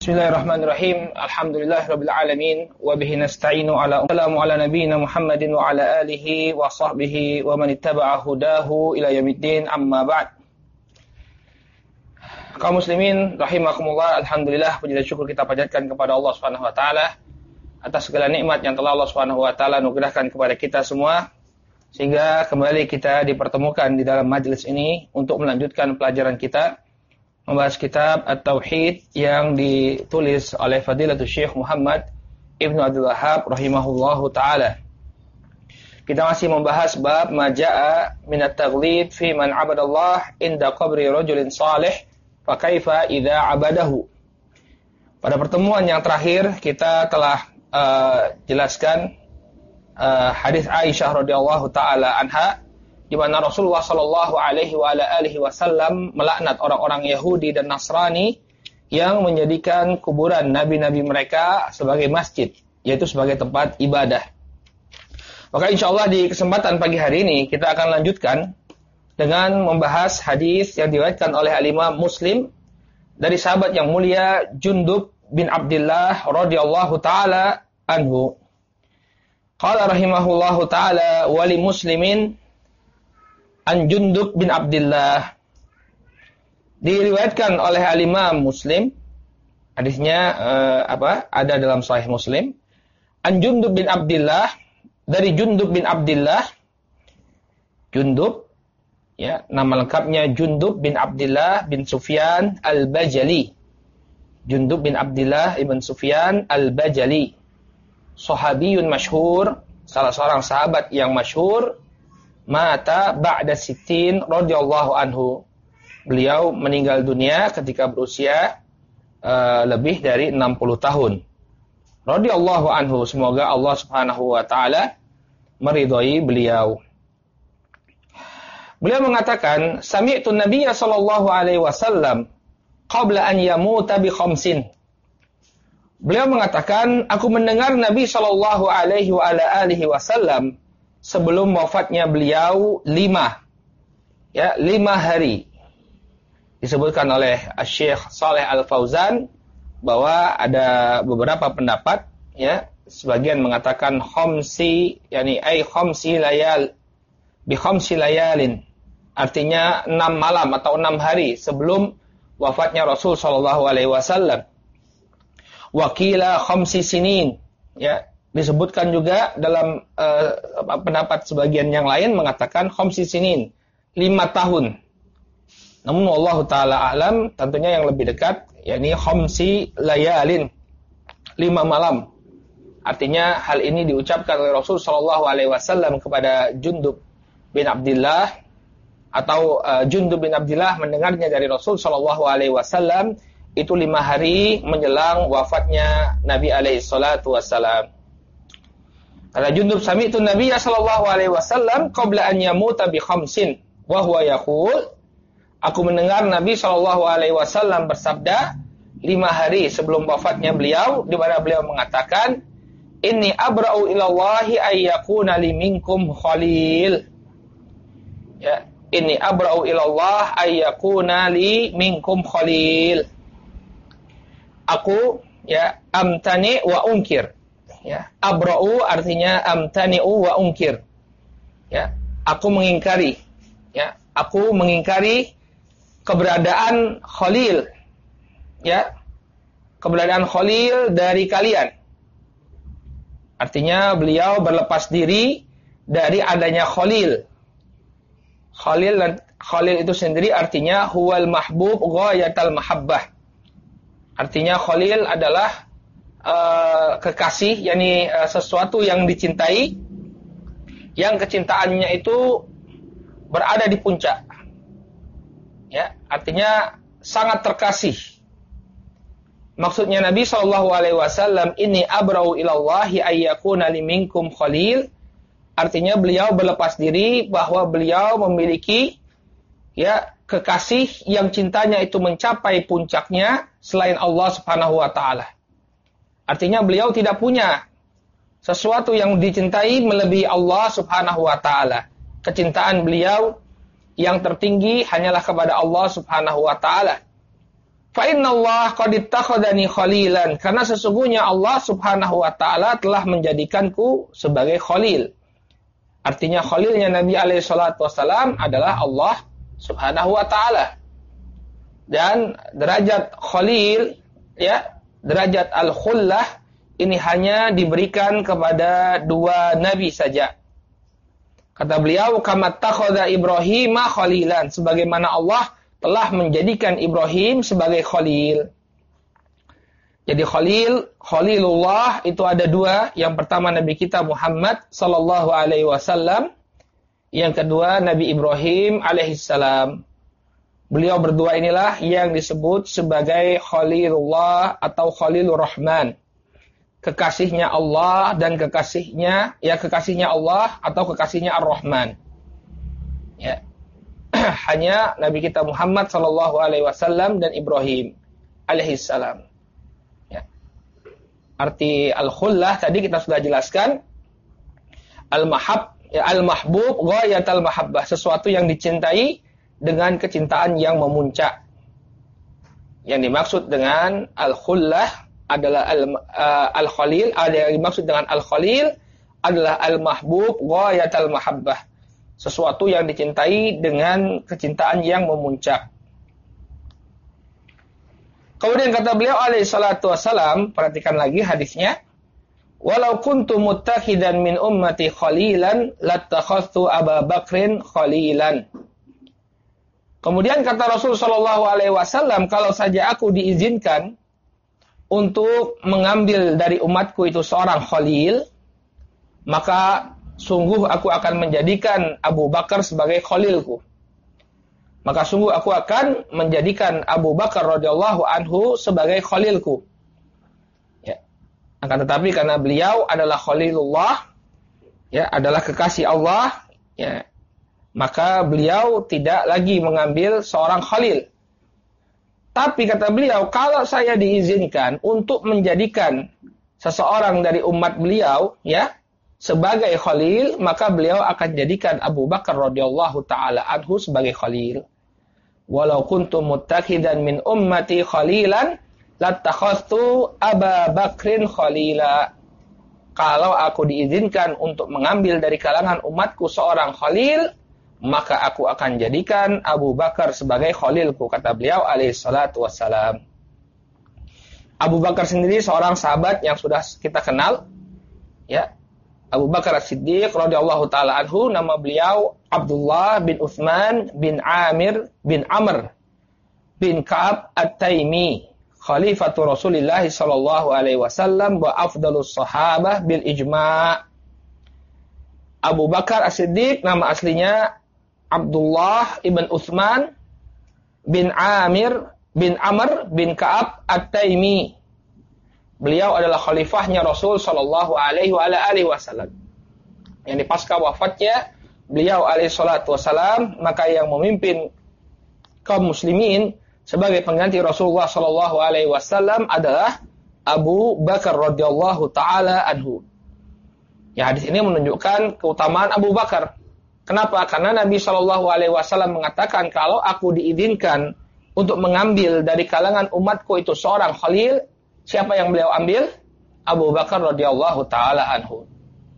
Bismillahirrahmanirrahim. Alhamdulillahirabbil alamin wa bihi nasta'inu ala nabiyyina Muhammadin wa ala alihi wa sahbihi wa man ittaba'a hudahu ila yaumiddin, amma ba'd. Kaum muslimin rahimakumullah, alhamdulillah, puji dan syukur kita panjatkan kepada Allah Subhanahu wa taala atas segala nikmat yang telah Allah Subhanahu wa taala anugerahkan kepada kita semua, sehingga kembali kita dipertemukan di dalam majelis ini untuk melanjutkan pelajaran kita membahas kitab At-Tauhid yang ditulis oleh Fadilatul Syekh Muhammad Ibnu Abdul Wahhab rahimahullahu taala. Kita masih membahas bab maja'a min at-taghlid fi man 'abadallah inda qabri rajulin salih fa kaifa idza 'abadahu. Pada pertemuan yang terakhir kita telah jelaskan hadis Aisyah radhiyallahu taala anha, di mana Rasulullah sallallahu alaihi wasallam melaknat orang-orang Yahudi dan Nasrani yang menjadikan kuburan nabi-nabi mereka sebagai masjid, yaitu sebagai tempat ibadah. Maka insyaallah di kesempatan pagi hari ini kita akan lanjutkan dengan membahas hadis yang diriwayatkan oleh Al-Imam Muslim dari sahabat yang mulia Jundub bin Abdillah radhiyallahu taala anhu. Qala rahimahullahu taala wa li Muslimin an Jundub bin Abdillah. Diriwayatkan oleh Al-Imam Muslim, hadisnya ada dalam Sahih Muslim. An Jundub bin Abdillah, dari Jundub bin Abdillah. Jundub, ya, nama lengkapnya Jundub bin Abdillah bin Sufyan Al-Bajali. Jundub bin Abdillah ibn Sufyan Al-Bajali, sahabiyun masyhur, salah seorang sahabat yang masyhur. Mata ba'da sittin radhiyallahu anhu. Beliau meninggal dunia ketika berusia lebih dari 60 tahun. Radhiyallahu anhu, semoga Allah Subhanahu wa taala meridhai beliau. Beliau mengatakan, sami'tu Nabiyya sallallahu alaihi wasallam qabla an yamuta bi khamsin. Beliau mengatakan, aku mendengar Nabi sallallahu alaihi wasallam sebelum wafatnya beliau 5 hari. Disebutkan oleh Syekh Shalih Al-Fauzan bahwa ada beberapa pendapat, ya, sebagian mengatakan khamsi, yakni khamsi layal bi khamsi layalin, artinya 6 malam atau 6 hari sebelum wafatnya Rasul sallallahu alaihi wasallam. Wakila khamsi sinin, ya. Disebutkan juga dalam pendapat sebagian yang lain mengatakan khamsi sinin, 5 tahun. Namun Allah taala alam, tentunya yang lebih dekat yakni khamsi layalin, 5 malam. Artinya hal ini diucapkan oleh Rasul sallallahu alaihi wasallam kepada Jundub bin Abdillah, atau Jundub bin Abdillah mendengarnya dari Rasul sallallahu alaihi wasallam itu 5 hari menjelang wafatnya Nabi alaihi salatu wasallam. Kata Jundub, sami'tu Nabiyya sallallahu alaihi wasallam qabla an yamuta bi khamsin wa huwa yaqul, aku mendengar Nabi sallallahu alaihi wasallam bersabda 5 hari sebelum wafatnya beliau, di mana beliau mengatakan, inni abra'u ilallahi ay yakuna li minkum khalil. Ya, inni abra'u ilallah ay yakuna li minkum khalil. Aku, ya, amtani wa unkir. Ya, abra'u artinya amtani'u wa unkir. Ya, aku mengingkari. Ya, aku mengingkari keberadaan Khalil. Ya, keberadaan Khalil dari kalian. Artinya beliau berlepas diri dari adanya Khalil. Khalil itu sendiri artinya huwal mahbub ghayatal mahabbah. Artinya Khalil adalah kekasih, yakni sesuatu yang dicintai, yang kecintaannya itu berada di puncak. Ya, artinya sangat terkasih. Maksudnya Nabi sallallahu alaihi wasallam ini abra'u ilallahi ayyakuna liminkum khalil, artinya beliau berlepas diri bahwa beliau memiliki, ya, kekasih yang cintanya itu mencapai puncaknya selain Allah Subhanahu wa taala. Artinya beliau tidak punya sesuatu yang dicintai melebihi Allah Subhanahu wa taala. Kecintaan beliau yang tertinggi hanyalah kepada Allah Subhanahu wa taala. Fa innallaha qad ittakhadhani khalilan, karena sesungguhnya Allah Subhanahu wa taala telah menjadikanku sebagai khalil. Artinya khalilnya Nabi alaihi salatu wasalam adalah Allah Subhanahu wa taala. Dan derajat khalil, ya, derajat al-khullah ini hanya diberikan kepada dua nabi saja. Kata beliau, kama takhadha Ibrahim khalilan, sebagaimana Allah telah menjadikan Ibrahim sebagai khalil. Jadi khalilullah itu ada dua. Yang pertama Nabi kita Muhammad sallallahu alaihi wasallam, yang kedua Nabi Ibrahim alaihissalam. Beliau berdua inilah yang disebut sebagai khalilullah atau khalilur rahman. Kekasihnya Allah dan kekasihnya Allah atau kekasihnya Ar-Rahman. Ya. Hanya Nabi kita Muhammad sallallahu alaihi wasallam dan Ibrahim alaihissalam. Ya. Arti al-khullah tadi kita sudah jelaskan. Al-mahbub ghayatul mahabbah, sesuatu yang dicintai dengan kecintaan yang memuncak. Yang dimaksud dengan al-khullah adalah al-khalil, ada yang dimaksud dengan al-khalil adalah al-mahbub ghayatul mahabbah, sesuatu yang dicintai dengan kecintaan yang memuncak. Kemudian kata beliau alaihi salatu wassalam, perhatikan lagi hadisnya, walau kuntu muttakhidan min ummati khalilan lattakhadtu Abu Bakrin khalilan. Kemudian kata Rasul sallallahu alaihi wasallam, kalau saja aku diizinkan untuk mengambil dari umatku itu seorang khalil, maka sungguh aku akan menjadikan Abu Bakar sebagai khalilku. Maka sungguh aku akan menjadikan Abu Bakar radhiyallahu anhu sebagai khalilku. Ya. Akan tetapi karena beliau adalah khalilullah, ya, adalah kekasih Allah, ya, maka beliau tidak lagi mengambil seorang khalil. Tapi kata beliau, kalau saya diizinkan untuk menjadikan seseorang dari umat beliau, ya, sebagai khalil, maka beliau akan jadikan Abu Bakar radhiyallahu taala anhu sebagai khalil. Walau kuntu muttakhidan min ummati khalilan lattakhadtu Abu Bakrin khalila. Kalau aku diizinkan untuk mengambil dari kalangan umatku seorang khalil, maka aku akan jadikan Abu Bakar sebagai khalilku, kata beliau alaihi salatu wassalam. Abu Bakar sendiri seorang sahabat yang sudah kita kenal, ya. Abu Bakar As-Siddiq radhiyallahu taala anhu, nama beliau Abdullah bin Utsman bin Amir bin Amr bin Ka'ab At-Taimi, khalifatu Rasulillah sallallahu alaihi wasallam wa afdalus sahabah bil ijma'. Abu Bakar As-Siddiq nama aslinya Abdullah ibn Utsman bin Amir bin Amr bin Ka'ab At-Taimi. Beliau adalah khalifahnya Rasul sallallahu alaihi wasallam. Yang di pasca wafatnya beliau alaihi salatu wasallam, maka yang memimpin kaum muslimin sebagai pengganti Rasulullah sallallahu alaihi wasallam adalah Abu Bakar radhiyallahu taala anhu. Ya, hadis ini menunjukkan keutamaan Abu Bakar. Kenapa? Karena Nabi Shallallahu Alaihi Wasallam mengatakan, kalau aku diizinkan untuk mengambil dari kalangan umatku itu seorang khalil, siapa yang beliau ambil? Abu Bakar radhiyallahu taala anhu.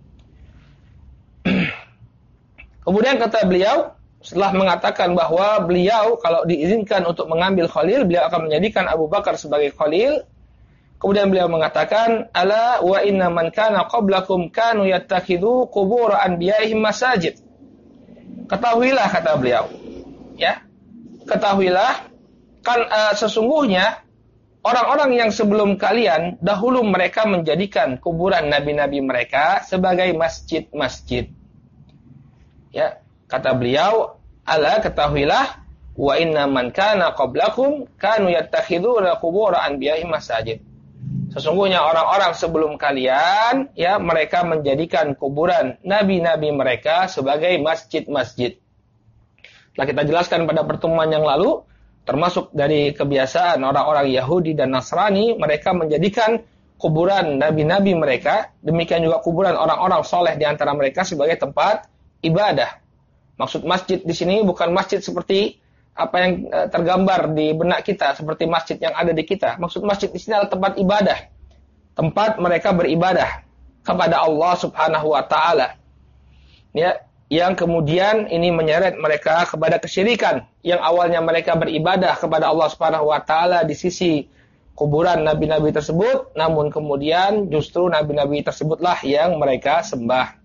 Kemudian kata beliau, setelah mengatakan bahwa beliau kalau diizinkan untuk mengambil khalil, beliau akan menjadikan Abu Bakar sebagai khalil. Kemudian beliau mengatakan, ala wa inna man kana qablakum kanu yattakhidhu qubur anbiya'ihim masajid. Ketahuilah, kata beliau, ya, ketahuilah, kan sesungguhnya orang-orang yang sebelum kalian dahulu mereka menjadikan kuburan nabi-nabi mereka sebagai masjid-masjid. Ya, kata beliau, ala ketahuilah, wa inna man kana qablakum kanu yattakhiduna qubur anbiya'ihim masajid. Sesungguhnya orang-orang sebelum kalian, ya, mereka menjadikan kuburan nabi-nabi mereka sebagai masjid-masjid. Telah kita jelaskan pada pertemuan yang lalu, termasuk dari kebiasaan orang-orang Yahudi dan Nasrani, mereka menjadikan kuburan nabi-nabi mereka, demikian juga kuburan orang-orang soleh di antara mereka sebagai tempat ibadah. Maksud masjid di sini bukan masjid seperti apa yang tergambar di benak kita seperti masjid yang ada di kita. Maksud masjid di sini adalah tempat ibadah. Tempat mereka beribadah kepada Allah Subhanahu wa taala. Ya, yang kemudian ini menyeret mereka kepada kesyirikan. Yang awalnya mereka beribadah kepada Allah Subhanahu wa taala di sisi kuburan nabi-nabi tersebut, namun kemudian justru nabi-nabi tersebutlah yang mereka sembah.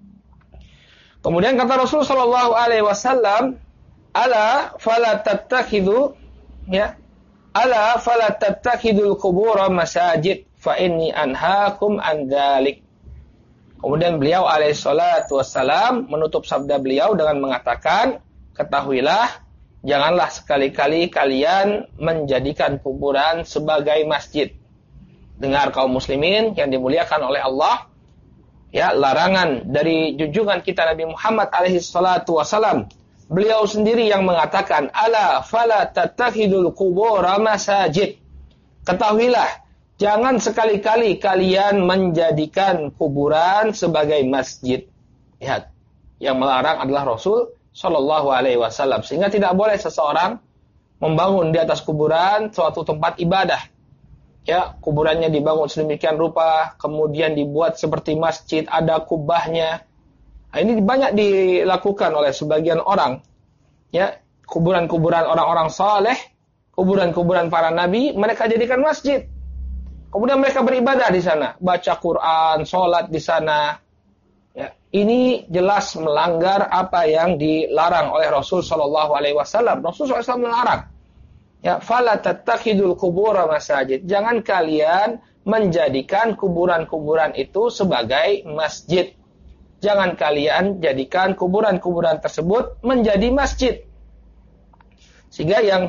Kemudian kata Rasul sallallahu alaihi wasallam, ala fala tattakhidhu ya ala fala tattakhidul qubura masajid fa inni anhaakum an dzalik. Kemudian beliau alaihi salatu wassalam menutup sabda beliau dengan mengatakan, ketahuilah janganlah sekali-kali kalian menjadikan kuburan sebagai masjid. Dengar kaum muslimin yang dimuliakan oleh Allah, ya, larangan dari junjungan kita Nabi Muhammad alaihi salatu wasalam. Beliau sendiri yang mengatakan, ala fala tattakhidul qubura masajid. Ketahuilah, jangan sekali-kali kalian menjadikan kuburan sebagai masjid. Lihat, yang melarang adalah Rasul sallallahu alaihi wasallam. Sehingga tidak boleh seseorang membangun di atas kuburan suatu tempat ibadah. Ya, kuburannya dibangun sedemikian rupa, kemudian dibuat seperti masjid, ada kubahnya. Nah, ini banyak dilakukan oleh sebagian orang. Ya, kuburan-kuburan orang-orang saleh, kuburan-kuburan para nabi, mereka jadikan masjid. Kemudian mereka beribadah di sana, baca Quran, sholat di sana. Ya, ini jelas melanggar apa yang dilarang oleh Rasul sallallahu alaihi wasallam. Rasul sallallahu alaihi wasallam melarang. Ya, fala tattakhidul qubura masajid. Jangan kalian menjadikan kuburan-kuburan itu sebagai masjid. Jangan kalian jadikan kuburan-kuburan tersebut menjadi masjid. Sehingga yang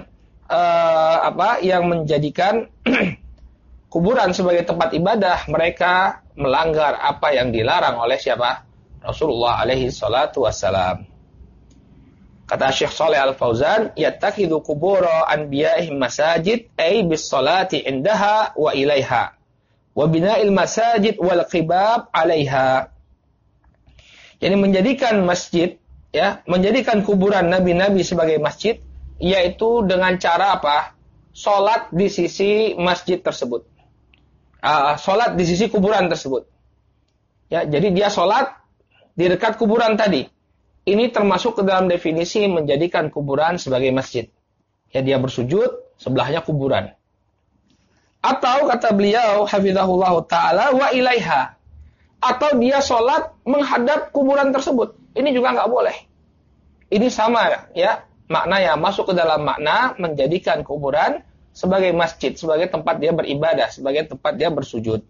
menjadikan kuburan sebagai tempat ibadah, mereka melanggar apa yang dilarang oleh siapa? Rasulullah alaihi salatu wassalam. Kata Syekh Shalih Al-Fauzan, yattakhidhu qubura anbiya'ihim masajid ay bis salati indaha wa ilaiha wa bina'il masajid wal qibab 'alaiha. Jadi menjadikan masjid, ya, menjadikan kuburan nabi-nabi sebagai masjid, yaitu dengan cara apa? Salat di sisi masjid tersebut. Salat di sisi kuburan tersebut. Ya, jadi dia salat di dekat kuburan tadi. Ini termasuk ke dalam definisi menjadikan kuburan sebagai masjid. Ya, dia bersujud, sebelahnya kuburan. Atau kata beliau, hafizahullah ta'ala, wa ilaiha. Atau dia sholat menghadap kuburan tersebut. Ini juga nggak boleh. Ini sama, ya, maknanya masuk ke dalam makna menjadikan kuburan sebagai masjid, sebagai tempat dia beribadah, sebagai tempat dia bersujud.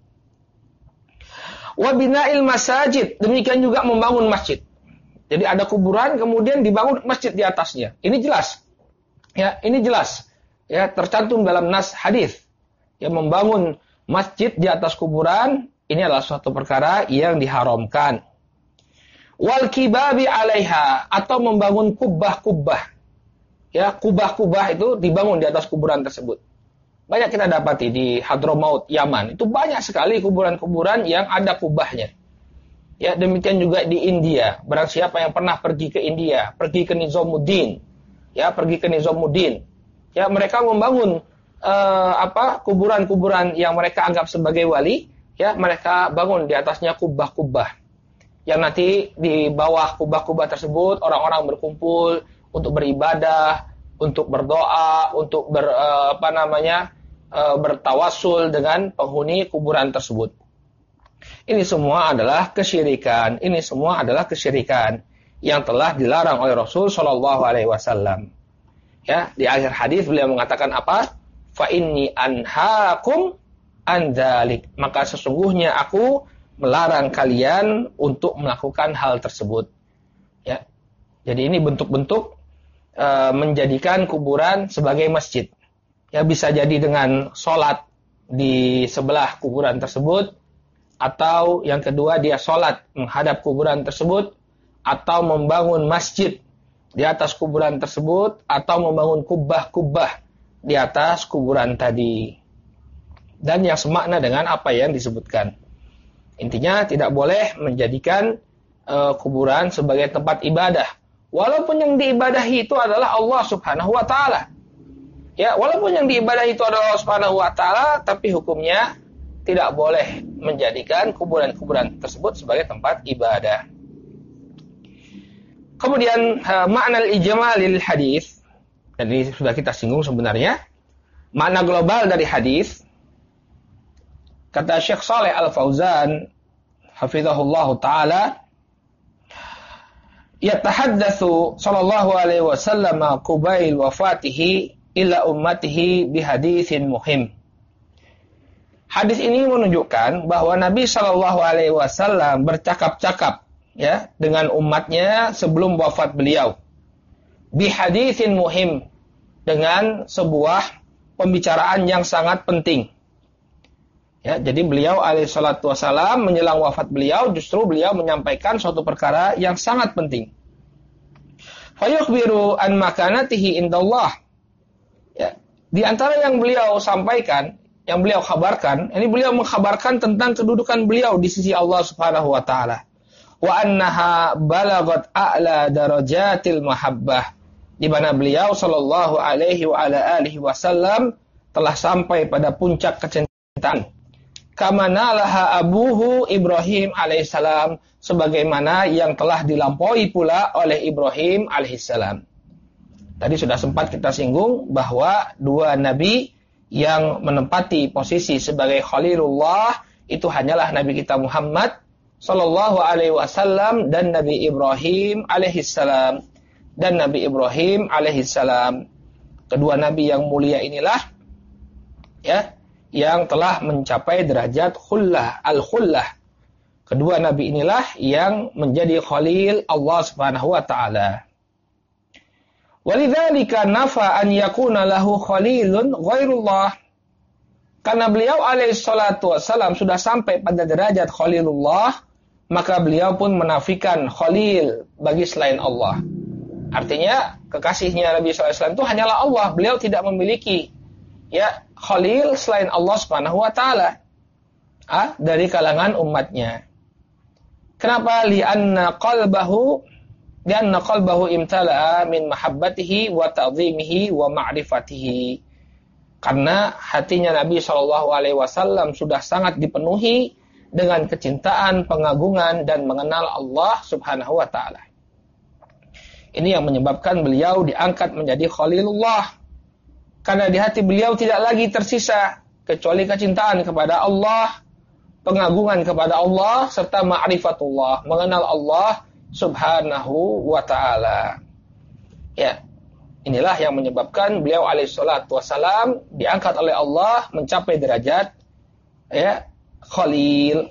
Wa bina'il masajid, demikian juga membangun masjid. Jadi ada kuburan, kemudian dibangun masjid di atasnya. Ini jelas. Ya, ini jelas. Ya, tercantum dalam nas hadis. Ya, membangun masjid di atas kuburan, ini adalah suatu perkara yang diharamkan. Wal kibabi 'alaiha, atau membangun kubah-kubah. Ya, kubah-kubah itu dibangun di atas kuburan tersebut. Banyak kita dapati di Hadramaut, Yaman. Itu banyak sekali kuburan-kuburan yang ada kubahnya. Ya, demikian juga di India. Barang siapa yang pernah pergi ke India, pergi ke Nizamuddin, ya, pergi ke Nizamuddin, ya, mereka membangun kuburan-kuburan yang mereka anggap sebagai wali, ya, mereka bangun di atasnya kubah-kubah. Yang nanti di bawah kubah-kubah tersebut orang-orang berkumpul untuk beribadah, untuk berdoa, untuk bertawassul dengan penghuni kuburan tersebut. Ini semua adalah kesyirikan. Ini semua adalah kesyirikan yang telah dilarang oleh Rasul Shallallahu Alaihi Wasallam. Ya, di akhir hadis beliau mengatakan apa? Fa inni anhaakum an dzalik. Maka sesungguhnya aku melarang kalian untuk melakukan hal tersebut. Ya, jadi ini bentuk-bentuk menjadikan kuburan sebagai masjid. Ya, bisa jadi dengan sholat di sebelah kuburan tersebut, atau yang kedua dia sholat menghadap kuburan tersebut, atau membangun masjid di atas kuburan tersebut, atau membangun kubah-kubah di atas kuburan tadi. Dan yang semakna dengan apa yang disebutkan. Intinya tidak boleh menjadikan kuburan sebagai tempat ibadah. walaupun yang diibadahi itu adalah Allah Subhanahu wa taala. Ya, walaupun yang diibadahi itu adalah Allah Subhanahu wa taala, tapi hukumnya tidak boleh menjadikan kuburan-kuburan tersebut sebagai tempat ibadah. Kemudian makna al-ijmalil hadis, dan ini sudah kita singgung sebenarnya. Makna global dari hadis, kata Syekh Shalih Al-Fauzan hafizahullah taala, yatahaddatsu sallallahu alaihi wasallam qubail wafatihi ila ummatihi bihaditsin muhim. Hadis ini menunjukkan bahwa Nabi sallallahu alaihi wasallam bercakap-cakap ya dengan umatnya sebelum wafat beliau. Bihaditsin muhim, dengan sebuah pembicaraan yang sangat penting. Ya, jadi beliau alaihi salatu wasallam menjelang wafat beliau justru beliau menyampaikan suatu perkara yang sangat penting. Fayukhbiru an makanatihi indallah. Ya, di antara yang beliau sampaikan, yang beliau kabarkan, ini beliau mengkabarkan tentang kedudukan beliau di sisi Allah Subhanahu wa taala. Wa annaha balagat a'la darajatil mahabbah, di mana beliau sallallahu alaihi wa ala alihi wasallam telah sampai pada puncak kecintaan. Kama nalaha abuhu Ibrahim alaihissalam, sebagaimana yang telah dilampaui pula oleh Ibrahim alaihissalam. Tadi sudah sempat kita singgung bahwa dua nabi yang menempati posisi sebagai Khalilullah itu hanyalah Nabi kita Muhammad sallallahu alaihi wasallam dan Nabi Ibrahim alaihissalam. Dan Nabi Ibrahim alaihissalam, kedua nabi yang mulia inilah ya yang telah mencapai derajat khullah, al-khullah. Kedua nabi inilah yang menjadi khalil Allah Subhanahu wa taala. Walidzalika nafa an yakuna lahu khalilun ghairullah. Karena beliau alaihi salatu wassalam sudah sampai pada derajat khalilullah, maka beliau pun menafikan khalil bagi selain Allah. Artinya kekasihnya Nabi SAW itu hanyalah Allah. Beliau tidak memiliki ya khalil selain Allah Subhanahu wa taala dari kalangan umatnya. Kenapa? Lianna qalbahu imtala'a min mahabbatihi wa ta'zimihi wa ma'rifatihi. Karena hatinya Nabi SAW sudah sangat dipenuhi dengan kecintaan, pengagungan, dan mengenal Allah Subhanahu wa ta'ala. Ini yang menyebabkan beliau diangkat menjadi Khalilullah. Karena di hati beliau tidak lagi tersisa kecuali kecintaan kepada Allah, pengagungan kepada Allah, serta ma'rifatullah, mengenal Allah Subhanahu wa ta'ala. Ya, inilah yang menyebabkan beliau alaihi salatu wassalam diangkat oleh Allah mencapai derajat ya Khalil.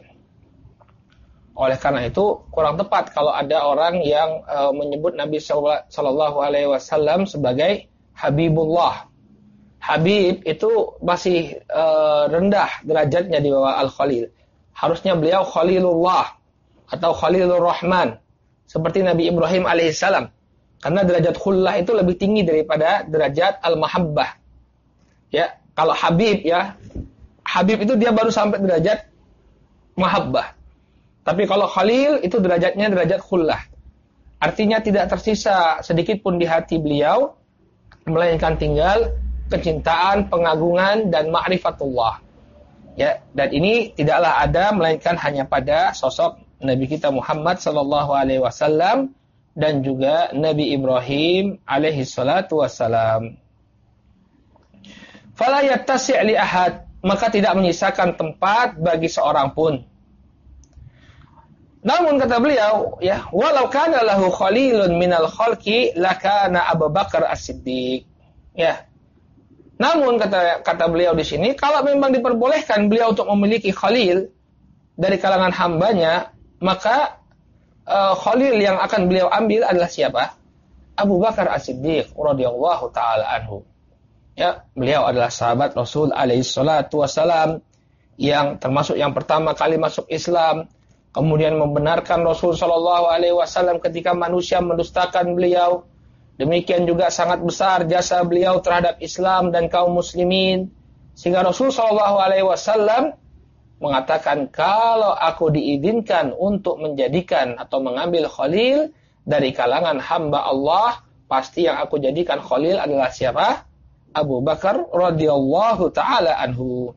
Oleh karena itu kurang tepat kalau ada orang yang menyebut Nabi sallallahu alaihi wasallam sebagai Habibullah. Habib itu masih rendah derajatnya di bawah Al-Khalil. Harusnya beliau Khalilullah atau Khalilur Rahman seperti Nabi Ibrahim alaihissalam. Karena derajat khullah itu lebih tinggi daripada derajat al-mahabbah. Ya, kalau Habib ya, Habib itu dia baru sampai derajat mahabbah. Tapi kalau Khalil itu derajatnya derajat khullah. Artinya tidak tersisa sedikit pun di hati beliau, melainkan tinggal kecintaan, pengagungan, dan ma'rifatullah. Ya, dan ini tidaklah ada melainkan hanya pada sosok Nabi kita Muhammad sallallahu alaihi wasallam dan juga Nabi Ibrahim alaihi salatu wassalam. Fala yattasi' li ahad, maka tidak menyisakan tempat bagi seorang pun. Namun kata beliau, ya, walau kana lahu khalilun minal khalqi lakana Abu Bakar As-Siddiq. Ya. Namun kata beliau di sini, kalau memang diperbolehkan beliau untuk memiliki khalil dari kalangan hambanya, maka khalil yang akan beliau ambil adalah siapa? Abu Bakar As-Siddiq radhiyallahu taala anhu. Ya, beliau adalah sahabat Rasul alaihi salatu wasalam yang termasuk yang pertama kali masuk Islam, kemudian membenarkan Rasul sallallahu alaihi wasallam ketika manusia mendustakan beliau. Demikian juga sangat besar jasa beliau terhadap Islam dan kaum muslimin, sehingga Rasul sallallahu alaihi wasallam mengatakan, kalau aku diizinkan untuk menjadikan atau mengambil khalil, dari kalangan hamba Allah, pasti yang aku jadikan khalil adalah siapa? Abu Bakar radhiyallahu taala anhu.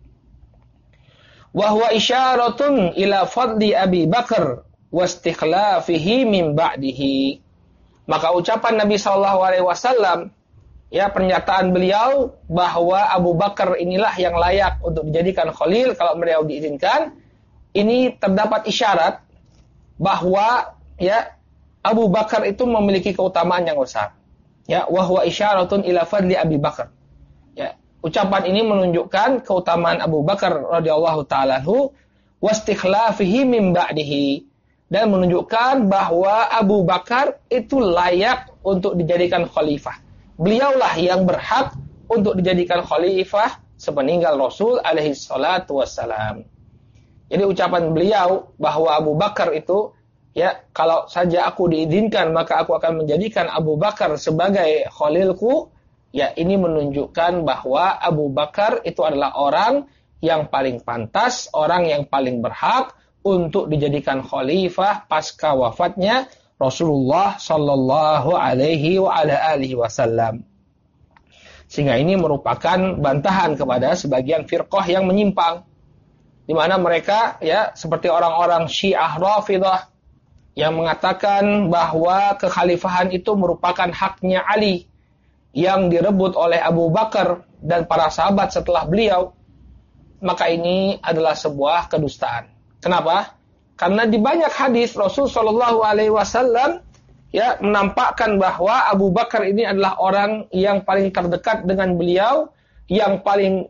Wa huwa isyaratun ila fadli Abi Bakar wa istikhlafihi min ba'dihi. Maka ucapan Nabi sallallahu alaihi wasallam, ya, pernyataan beliau bahwa Abu Bakar inilah yang layak untuk dijadikan khalil kalau beliau diizinkan, ini terdapat isyarat bahwa, ya, Abu Bakar itu memiliki keutamaan yang besar. Ya, wa huwa isyaratun ila fadli Abi Bakar. Ya, ucapan ini menunjukkan keutamaan Abu Bakar radhiyallahu taala anhu wa istikhlafihi min ba'dihi, dan menunjukkan bahwa Abu Bakar itu layak untuk dijadikan khalifah. Beliaulah yang berhak untuk dijadikan khalifah sepeninggal Rasul alaihi salatu wassalam. Jadi ucapan beliau bahwa Abu Bakar itu, ya, kalau saja aku diizinkan maka aku akan menjadikan Abu Bakar sebagai khalilku, ya, ini menunjukkan bahwa Abu Bakar itu adalah orang yang paling pantas, orang yang paling berhak untuk dijadikan khalifah pasca wafatnya Rasulullah sallallahu alaihi wa ala alihi wasallam. Sehingga ini merupakan bantahan kepada sebagian firqah yang menyimpang, di mana mereka, ya, seperti orang-orang Syiah Rafidhah yang mengatakan bahwa kekhalifahan itu merupakan haknya Ali yang direbut oleh Abu Bakar dan para sahabat setelah beliau. Maka ini adalah sebuah kedustaan. Kenapa? Karena di banyak hadis Rasul Shallallahu Alaihi Wasallam, ya, menampakkan bahwa Abu Bakar ini adalah orang yang paling terdekat dengan beliau, yang paling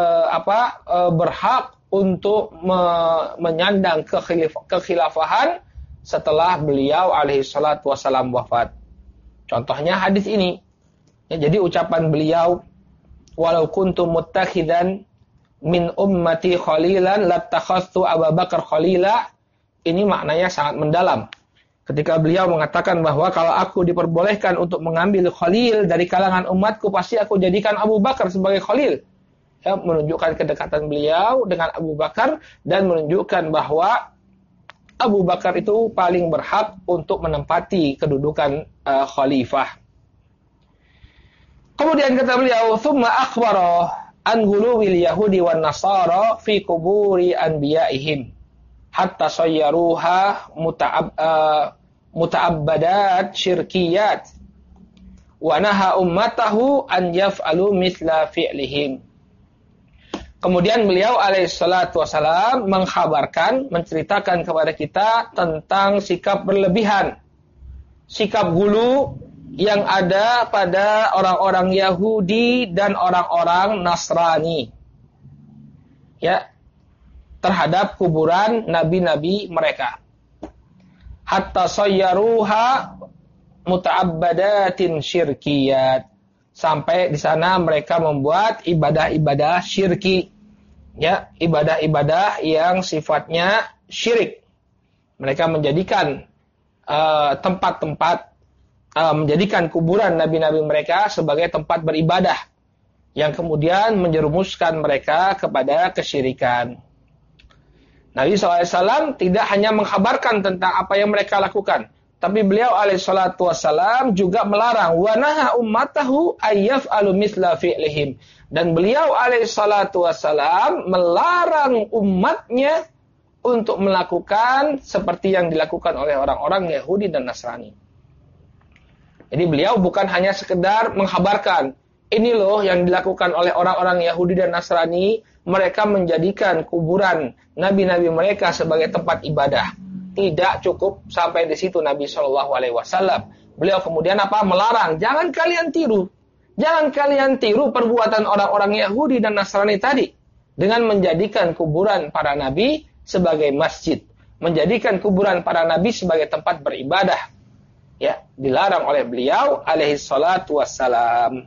berhak untuk menyandang kekhilafahan setelah beliau alaihi salatu wasallam wafat. Contohnya hadis ini. Ya, jadi ucapan beliau, walau kuntu muttakhidan min ummati khalilan lattakhadtu Abu Bakar khalila, ini maknanya sangat mendalam. Ketika beliau mengatakan bahwa kalau aku diperbolehkan untuk mengambil khalil dari kalangan umatku, pasti aku jadikan Abu Bakar sebagai khalil. Ya, menunjukkan kedekatan beliau dengan Abu Bakar dan menunjukkan bahwa Abu Bakar itu paling berhak untuk menempati kedudukan khalifah. Kemudian kata beliau, "Tsumma akhbara an ghuluwil yahudi wan nasara fi quburi anbiya'ihim hatta sayyaruha muta'abbadat syirkiyat wa naha ummatahu an yaf'alu mithla fi'lihim." Kemudian beliau alaihissalatu wassalam mengkhabarkan, menceritakan kepada kita tentang sikap berlebihan, sikap gulu yang ada pada orang-orang Yahudi dan orang-orang Nasrani, ya, terhadap kuburan nabi-nabi mereka. Hatta sayyaruha muta'abbadatin syirkiyat, sampai di sana mereka membuat ibadah-ibadah syirki, ya, ibadah-ibadah yang sifatnya syirik. Mereka menjadikan menjadikan kuburan nabi-nabi mereka sebagai tempat beribadah, yang kemudian menjerumuskan mereka kepada kesyirikan. Nabi SAW tidak hanya mengkhabarkan tentang apa yang mereka lakukan, tapi beliau SAW juga melarang wa naha ummatahu ayyaf'alu mithla fi'lihim, dan beliau SAW melarang umatnya untuk melakukan seperti yang dilakukan oleh orang-orang Yahudi dan Nasrani. Jadi beliau bukan hanya sekedar mengkhabarkan, ini loh yang dilakukan oleh orang-orang Yahudi dan Nasrani, mereka menjadikan kuburan nabi-nabi mereka sebagai tempat ibadah. Tidak cukup sampai di situ Nabi SAW. Beliau kemudian melarang, jangan kalian tiru. Jangan kalian tiru perbuatan orang-orang Yahudi dan Nasrani tadi dengan menjadikan kuburan para nabi sebagai masjid, menjadikan kuburan para nabi sebagai tempat beribadah. Ya, dilarang oleh beliau alaihi salatu wassalam.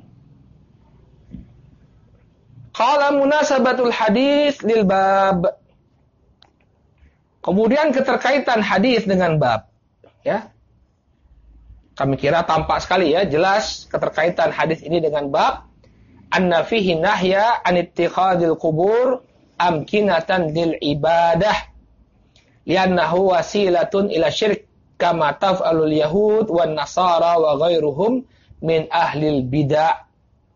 Qala munasabatul hadis lil bab. Kemudian keterkaitan hadis dengan bab, ya. Kami kira tampak sekali, ya, jelas keterkaitan hadis ini dengan bab. Anna fihi nahya an ittikhadil qubur amkinatan lil ibadah li'annahu wasilatun ila syirk kama taf'alul yahud wan nasara wa ghairuhum min ahlil bid'ah.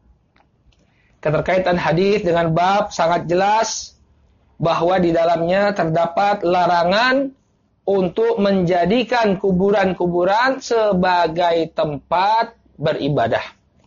Keterkaitan hadis dengan bab sangat jelas bahwa di dalamnya terdapat larangan untuk menjadikan kuburan-kuburan sebagai tempat beribadah.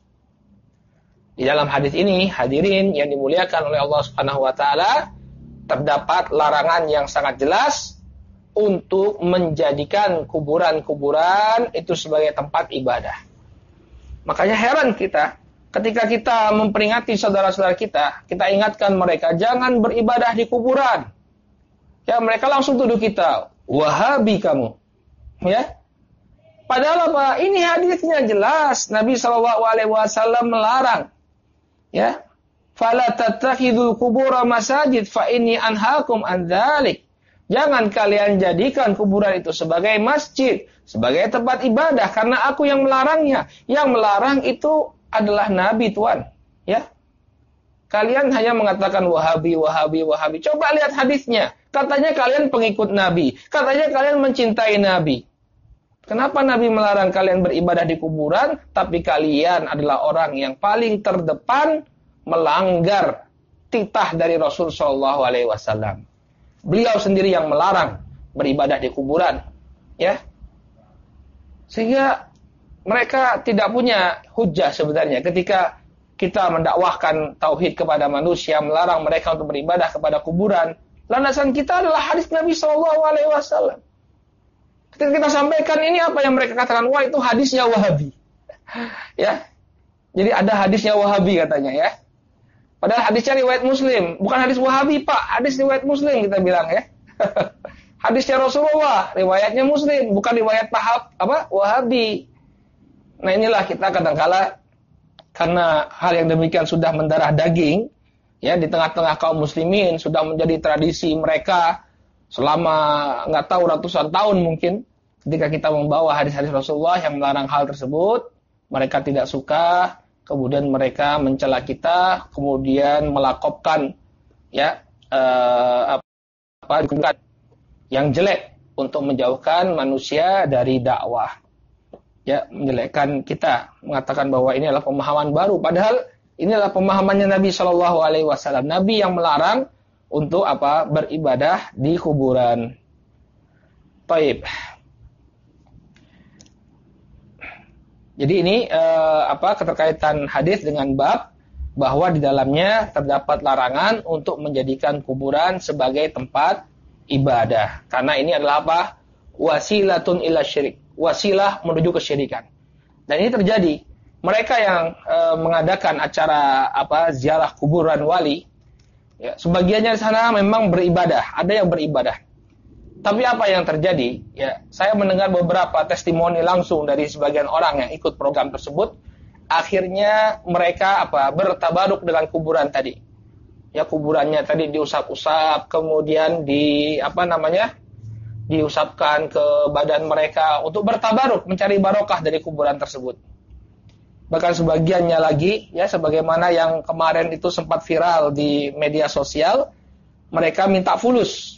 Di dalam hadis ini, hadirin yang dimuliakan oleh Allah Subhanahu wa taala, terdapat larangan yang sangat jelas untuk menjadikan kuburan-kuburan itu sebagai tempat ibadah. Makanya heran kita ketika kita memperingati saudara-saudara kita, kita ingatkan mereka jangan beribadah di kuburan. Ya, mereka langsung tuduh kita, Wahabi kamu. Ya. Padahal apa? Ini hadisnya jelas. Nabi SAW melarang. Ya. Fala tattakhidul qubura masajid fa inni anhaakum an dzalik. Jangan kalian jadikan kuburan itu sebagai masjid, sebagai tempat ibadah karena aku yang melarangnya. Yang melarang itu adalah Nabi, Tuhan. Ya. Kalian hanya mengatakan Wahabi, Wahabi, Wahabi. Coba lihat hadisnya. Katanya kalian pengikut Nabi. Katanya kalian mencintai Nabi. Kenapa Nabi melarang kalian beribadah di kuburan, tapi kalian adalah orang yang paling terdepan melanggar titah dari Rasul sallallahu alaihi wasallam. Beliau sendiri yang melarang beribadah di kuburan. Ya. Sehingga mereka tidak punya hujah sebenarnya ketika kita mendakwahkan tauhid kepada manusia, melarang mereka untuk beribadah kepada kuburan. Landasan kita adalah hadis Nabi SAW. Ketika kita sampaikan ini apa yang mereka katakan, wah itu hadisnya Wahabi. Ya, jadi ada hadisnya Wahabi katanya ya. Padahal hadisnya riwayat Muslim, bukan hadis Wahabi Pak, hadis riwayat Muslim kita bilang ya. Hadisnya Rasulullah, riwayatnya Muslim, bukan riwayat Wahabi. Nah inilah kita kadangkala karena hal yang demikian sudah mendarah daging ya di tengah-tengah kaum muslimin, sudah menjadi tradisi mereka selama nggak tahu ratusan tahun mungkin. Ketika kita membawa hadis-hadis Rasulullah yang melarang hal tersebut, mereka tidak suka, kemudian mereka mencela kita, kemudian melakopkan ya yang jelek untuk menjauhkan manusia dari dakwah. Ya, menjelekkan kita, mengatakan bahwa ini adalah pemahaman baru, padahal ini adalah pemahamannya Nabi Shallallahu Alaihi Wasallam. Nabi yang melarang untuk beribadah di kuburan. Taib. Jadi ini keterkaitan hadis dengan bab bahwa di dalamnya terdapat larangan untuk menjadikan kuburan sebagai tempat ibadah. Karena ini adalah wasilatun ila syirik. Wasilah menuju kesyirikan. Dan ini terjadi. Mereka yang mengadakan acara ziarah kuburan wali, ya, sebagiannya di sana memang beribadah, ada yang beribadah. Tapi apa yang terjadi? Ya, saya mendengar beberapa testimoni langsung dari sebagian orang yang ikut program tersebut. Akhirnya mereka bertabaruk dengan kuburan tadi. Ya, kuburannya tadi diusap-usap, kemudian diusapkan ke badan mereka untuk bertabaruk, mencari barokah dari kuburan tersebut. Bahkan sebagiannya lagi, ya sebagaimana yang kemarin itu sempat viral di media sosial, mereka minta fulus.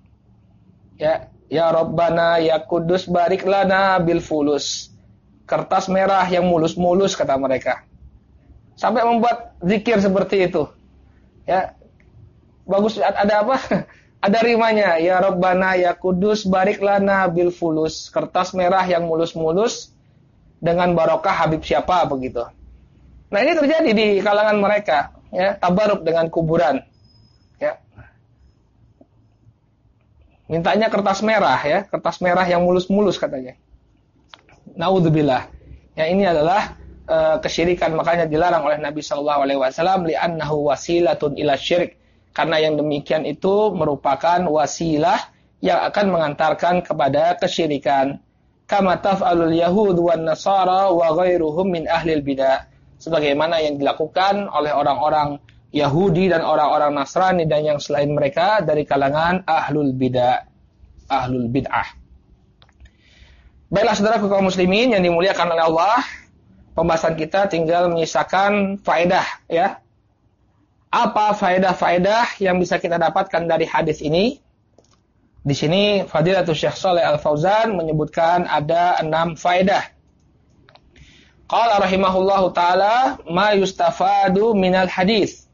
Ya Rabbana ya Kudus barik lana bil fulus. Kertas merah yang mulus-mulus kata mereka. Sampai membuat zikir seperti itu. Ya. Bagus ada apa? Ada rimanya, ya Rabbana ya Kudus barik lana bil fulus, kertas merah yang mulus-mulus dengan barokah Habib siapa begitu. Nah ini terjadi di kalangan mereka, ya tabaruk dengan kuburan, ya. Mintanya kertas merah, ya kertas merah yang mulus-mulus katanya. Naudzubillah. Ya ini adalah kesyirikan, makanya dilarang oleh Nabi Shallallahu Alaihi Wasallam li'annahu wasilatun ila syirik. Karena yang demikian itu merupakan wasilah yang akan mengantarkan kepada kesyirikan. Kama taf'alul yahud wan nasara wa ghairuhum min ahlil bidah. Sebagaimana yang dilakukan oleh orang-orang Yahudi dan orang-orang Nasrani dan yang selain mereka dari kalangan ahlul bidah. Ahlul bid'ah. Baiklah saudara kaum muslimin yang dimuliakan oleh Allah, pembahasan kita tinggal menyisakan faedah ya. Apa faedah-faedah yang bisa kita dapatkan dari hadis ini? Di sini Fadilatul Syekh Shalih Al-Fauzan menyebutkan ada 6 faedah. Qala rahimahullahu taala ma yustafadu minal hadis.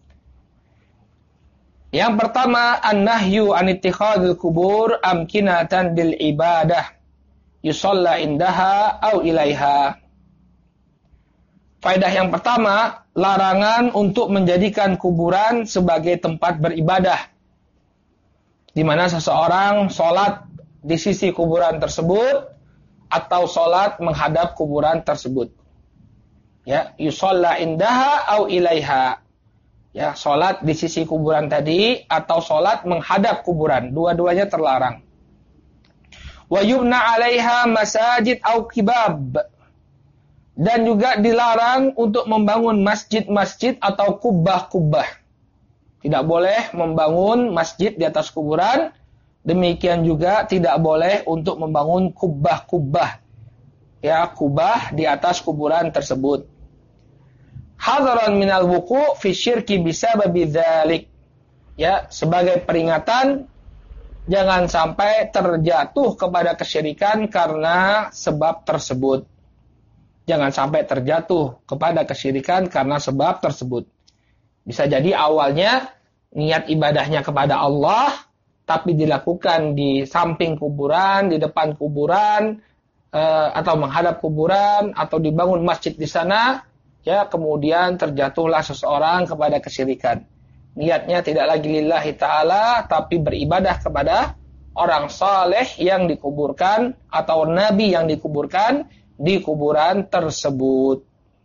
Yang pertama, an-nahyu an ittikhadil kubur amkinatan bil ibadah yusalla indaha au ilaiha. Faedah yang pertama, larangan untuk menjadikan kuburan sebagai tempat beribadah, di mana seseorang sholat di sisi kuburan tersebut atau sholat menghadap kuburan tersebut. Ya, yusalla indaha au ilaiha. Ya, sholat di sisi kuburan tadi atau sholat menghadap kuburan, dua-duanya terlarang. Wa yubna 'alaiha masajid au kibab. Dan juga dilarang untuk membangun masjid-masjid atau kubah-kubah. Tidak boleh membangun masjid di atas kuburan, demikian juga tidak boleh untuk membangun kubah-kubah. Ya, kubah di atas kuburan tersebut. Hadharan minal wuqu' fi syirki bisababi dzalik. Ya, sebagai peringatan jangan sampai terjatuh kepada kesyirikan karena sebab tersebut. Jangan sampai terjatuh kepada kesyirikan karena sebab tersebut. Bisa jadi awalnya niat ibadahnya kepada Allah, tapi dilakukan di samping kuburan, di depan kuburan, atau menghadap kuburan, atau dibangun masjid di sana, ya, kemudian terjatuhlah seseorang kepada kesyirikan. Niatnya tidak lagi lillahi ta'ala, tapi beribadah kepada orang saleh yang dikuburkan, atau nabi yang dikuburkan di kuburan tersebut.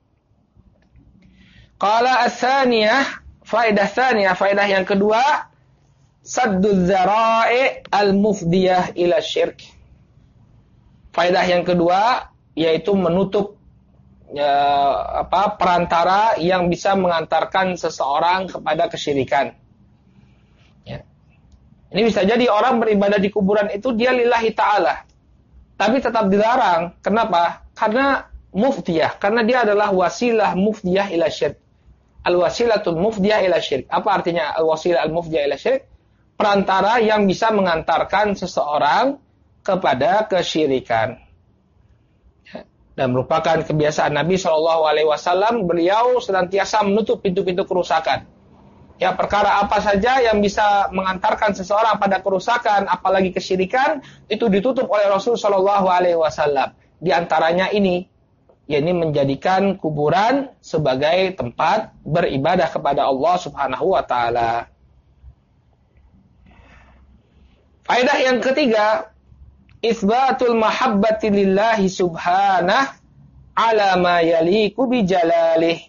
Qala ats-tsaniyah, faedah yang kedua, sadduz dzara'i al-mufdiyah ila syirk. Faedah yang kedua yaitu menutup perantara yang bisa mengantarkan seseorang kepada kesyirikan. Ya. Ini bisa jadi orang beribadah di kuburan itu dia lillahi ta'ala, tapi tetap dilarang. Kenapa? Karena mufdiyah, karena dia adalah wasilah mufdiyah ila syirk. Al-wasilatul mufdiyah ila syirk. Apa artinya al-wasilah al-mufdiyah ila syirk? Perantara yang bisa mengantarkan seseorang kepada kesyirikan. Dan merupakan kebiasaan Nabi SAW, beliau senantiasa menutup pintu-pintu kerusakan. Ya, perkara apa saja yang bisa mengantarkan seseorang pada kerusakan, apalagi kesyirikan, itu ditutup oleh Rasul SAW. Di antaranya ini, yakni menjadikan kuburan sebagai tempat beribadah kepada Allah Subhanahu wa taala. Faedah yang ketiga, isbatul mahabbati lillahi subhanahu ala ma yaliku bi jalalih.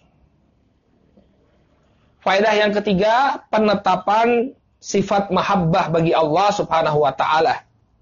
Faedah yang ketiga, penetapan sifat mahabbah bagi Allah Subhanahu wa taala.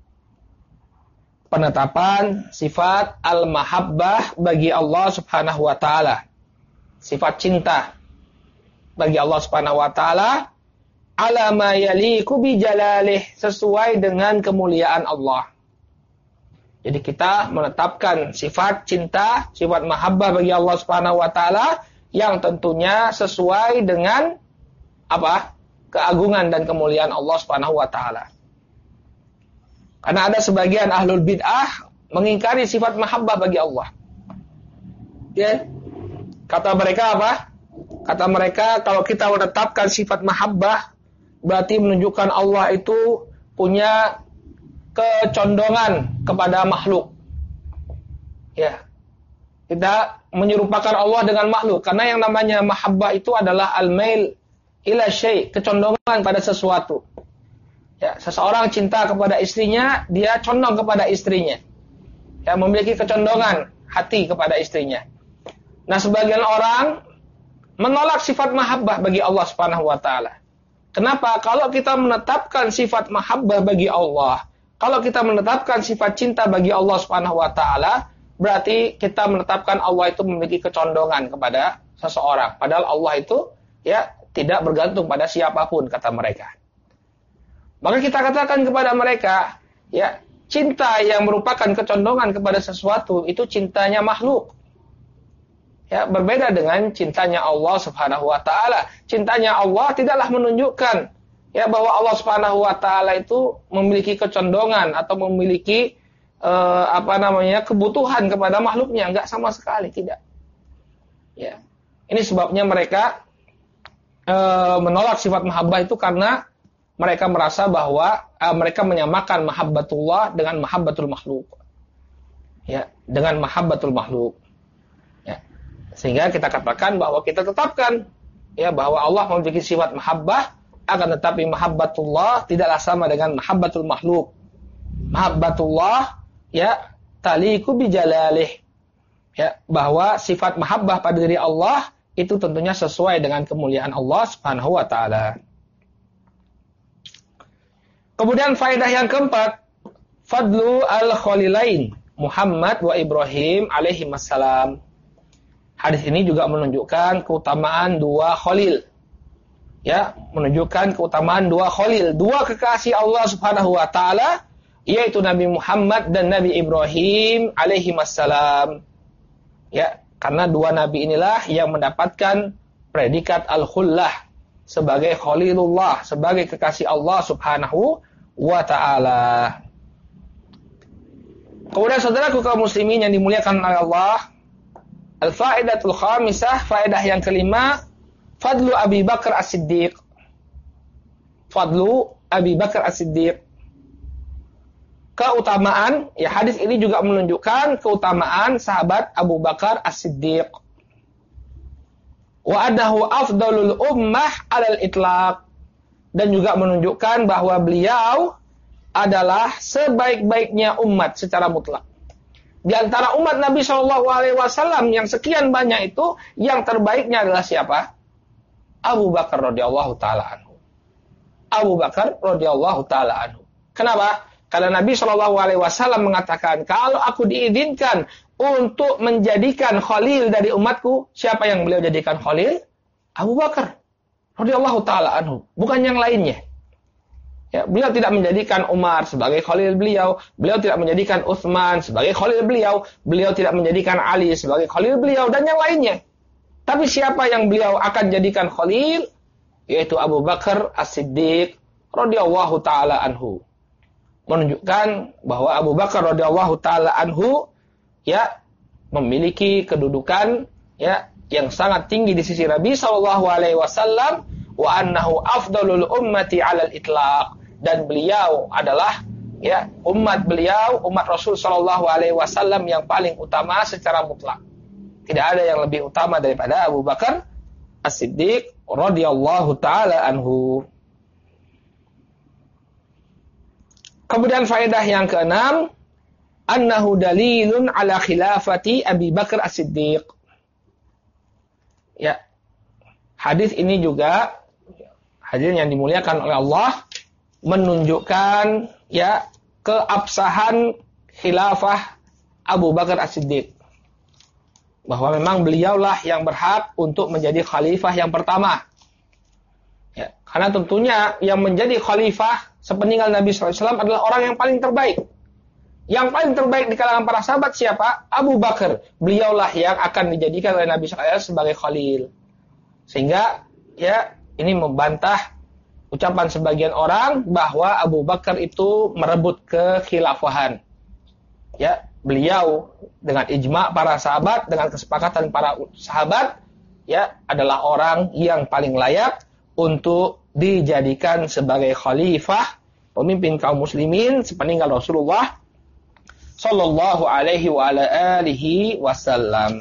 Penetapan sifat al-mahabbah bagi Allah Subhanahu wa taala. Sifat cinta bagi Allah Subhanahu wa taala ala ma yaliku bi jalalih, sesuai dengan kemuliaan Allah. Jadi kita menetapkan sifat cinta, sifat mahabbah bagi Allah Subhanahu wa taala yang tentunya sesuai dengan apa? Keagungan dan kemuliaan Allah Subhanahu wa taala. Karena ada sebagian ahlul bid'ah mengingkari sifat mahabbah bagi Allah. Ya. Kata mereka apa? Kata mereka kalau kita menetapkan sifat mahabbah berarti menunjukkan Allah itu punya kecondongan kepada makhluk. Ya. Kita menyerupakan Allah dengan makhluk karena yang namanya mahabbah itu adalah al-mail ila syai', kecondongan pada sesuatu. Ya, seseorang cinta kepada istrinya, dia condong kepada istrinya. Ya, memiliki kecondongan hati kepada istrinya. Nah, sebagian orang menolak sifat mahabbah bagi Allah Subhanahu wa taala. Kenapa? Kalau kita menetapkan sifat mahabbah bagi Allah, kalau kita menetapkan sifat cinta bagi Allah Subhanahu wa taala, berarti kita menetapkan Allah itu memiliki kecondongan kepada seseorang. Padahal Allah itu ya tidak bergantung pada siapapun, kata mereka. Maka kita katakan kepada mereka, ya, cinta yang merupakan kecondongan kepada sesuatu itu cintanya makhluk. Ya, berbeda dengan cintanya Allah Subhanahu wa taala. Cintanya Allah tidaklah menunjukkan ya bahwa Allah Subhanahu wa taala itu memiliki kecondongan atau memiliki kebutuhan kepada makhluknya, enggak sama sekali, tidak. Ya. Ini sebabnya mereka menolak sifat mahabbah itu karena mereka merasa bahwa mereka menyamakan mahabbatullah dengan mahabbatul makhluk. Ya, dengan mahabbatul makhluk. Ya. Sehingga kita katakan bahwa kita tetapkan ya bahwa Allah memiliki sifat mahabbah, akan tetapi mahabbatullah tidaklah sama dengan mahabbatul makhluk. Mahabbatullah ya taliku bijalalih. Ya, bahwa sifat mahabbah pada diri Allah itu tentunya sesuai dengan kemuliaan Allah Subhanahu wa taala. Kemudian faedah yang keempat, fadlu al-khalilain Muhammad wa Ibrahim alaihi wassalam. Hadis ini juga menunjukkan keutamaan dua khalil. Ya, menunjukkan keutamaan dua khalil, dua kekasih Allah Subhanahu wa taala, yaitu Nabi Muhammad dan Nabi Ibrahim alaihi wassalam. Ya, karena dua nabi inilah yang mendapatkan predikat al-khullah sebagai khalilullah, sebagai kekasih Allah Subhanahu wa taala. Kemudian saudaraku kaum muslimin yang dimuliakan oleh Allah, al-faedatul khamisah, faedah yang kelima, fadlu Abi Bakar As-Siddiq. Fadlu Abi Bakar As-Siddiq. Keutamaan, ya hadis ini juga menunjukkan keutamaan sahabat Abu Bakar As-Siddiq. Wa annahu afdalul ummah 'alal itlaq, dan juga menunjukkan bahwa beliau adalah sebaik-baiknya umat secara mutlak. Di antara umat Nabi Shallallahu alaihi wasallam yang sekian banyak itu, yang terbaiknya adalah siapa? Abu Bakar radhiyallahu taala anhu. Abu Bakar radhiyallahu taala anhu. Kenapa? Karena Nabi Shallallahu alaihi wasallam mengatakan, kalau aku diizinkan untuk menjadikan khalil dari umatku, siapa yang beliau jadikan khalil? Abu Bakar radhiyallahu taala anhu, bukan yang lainnya. Ya, beliau tidak menjadikan Umar sebagai khalil beliau tidak menjadikan Utsman sebagai khalil beliau tidak menjadikan Ali sebagai khalil beliau dan yang lainnya. Tapi siapa yang beliau akan jadikan khalil? Yaitu Abu Bakar As-Siddiq radhiyallahu taala anhu. Menunjukkan bahwa Abu Bakar radhiyallahu taala anhu ya memiliki kedudukan ya yang sangat tinggi di sisi Nabi sallallahu alaihi wasallam, wa annahu afdalul ummati 'alal itlaq, dan beliau adalah ya umat Rasul sallallahu alaihi wasallam yang paling utama secara mutlak. Tidak ada yang lebih utama daripada Abu Bakar As-Siddiq radhiyallahu taala anhu. Kemudian faedah yang keenam, annahu dalilun ala khilafati Abi Bakar As-Siddiq. Ya. Hadis ini juga hadirin yang dimuliakan oleh Allah menunjukkan ya keabsahan khilafah Abu Bakar As-Siddiq. Bahwa memang beliaulah yang berhak untuk menjadi khalifah yang pertama. Ya, karena tentunya yang menjadi khalifah sepeninggal Nabi SAW adalah orang yang paling terbaik. Yang paling terbaik di kalangan para sahabat siapa? Abu Bakar. Beliaulah yang akan dijadikan oleh Nabi SAW sebagai khalil. Sehingga ya ini membantah ucapan sebagian orang bahwa Abu Bakar itu merebut kekhilafahan. Ya, beliau dengan ijma' para sahabat, dengan kesepakatan para sahabat, ya adalah orang yang paling layak untuk dijadikan sebagai khalifah, pemimpin kaum muslimin sepeninggal Rasulullah sallallahu alaihi wa ala alihi wasallam.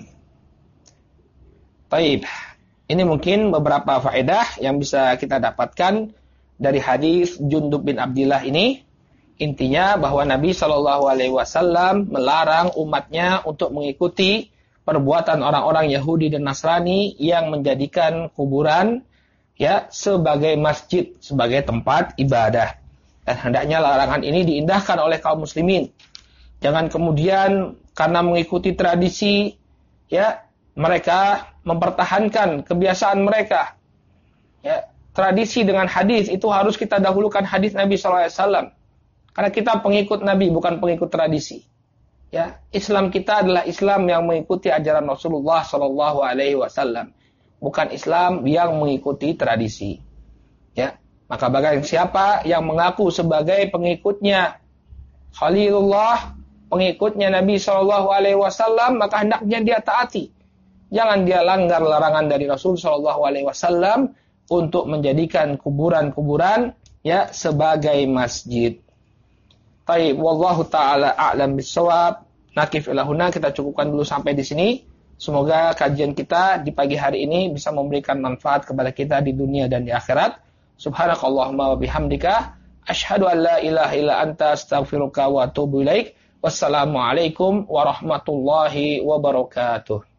Baik. Ini mungkin beberapa faedah yang bisa kita dapatkan dari hadis Jundub bin Abdillah ini. Intinya bahwa Nabi sallallahu alaihi wasallam melarang umatnya untuk mengikuti perbuatan orang-orang Yahudi dan Nasrani yang menjadikan kuburan ya sebagai masjid, sebagai tempat ibadah. Dan hendaknya larangan ini diindahkan oleh kaum muslimin. Jangan kemudian karena mengikuti tradisi ya mereka mempertahankan kebiasaan mereka. Ya, tradisi dengan hadis itu harus kita dahulukan hadis Nabi sallallahu alaihi wasallam. Karena kita pengikut Nabi bukan pengikut tradisi. Ya, Islam kita adalah Islam yang mengikuti ajaran Rasulullah sallallahu alaihi wasallam. Bukan Islam yang mengikuti tradisi. Ya, Maka barang siapa yang mengaku sebagai pengikutnya Khalilullah, pengikutnya Nabi SAW, maka hendaknya dia taati. Jangan dia langgar larangan dari Rasul SAW untuk menjadikan kuburan-kuburan ya sebagai masjid. Taib, wallahu taala a'lam bissawab. Nakif ilahuna, kita cukupkan dulu sampai di sini. Semoga kajian kita di pagi hari ini bisa memberikan manfaat kepada kita di dunia dan di akhirat. Subhanakallahumma wa bihamdika asyhadu an la ilaha illa anta astaghfiruka wa atubu ilaik. Wassalamualaikum warahmatullahi wabarakatuh.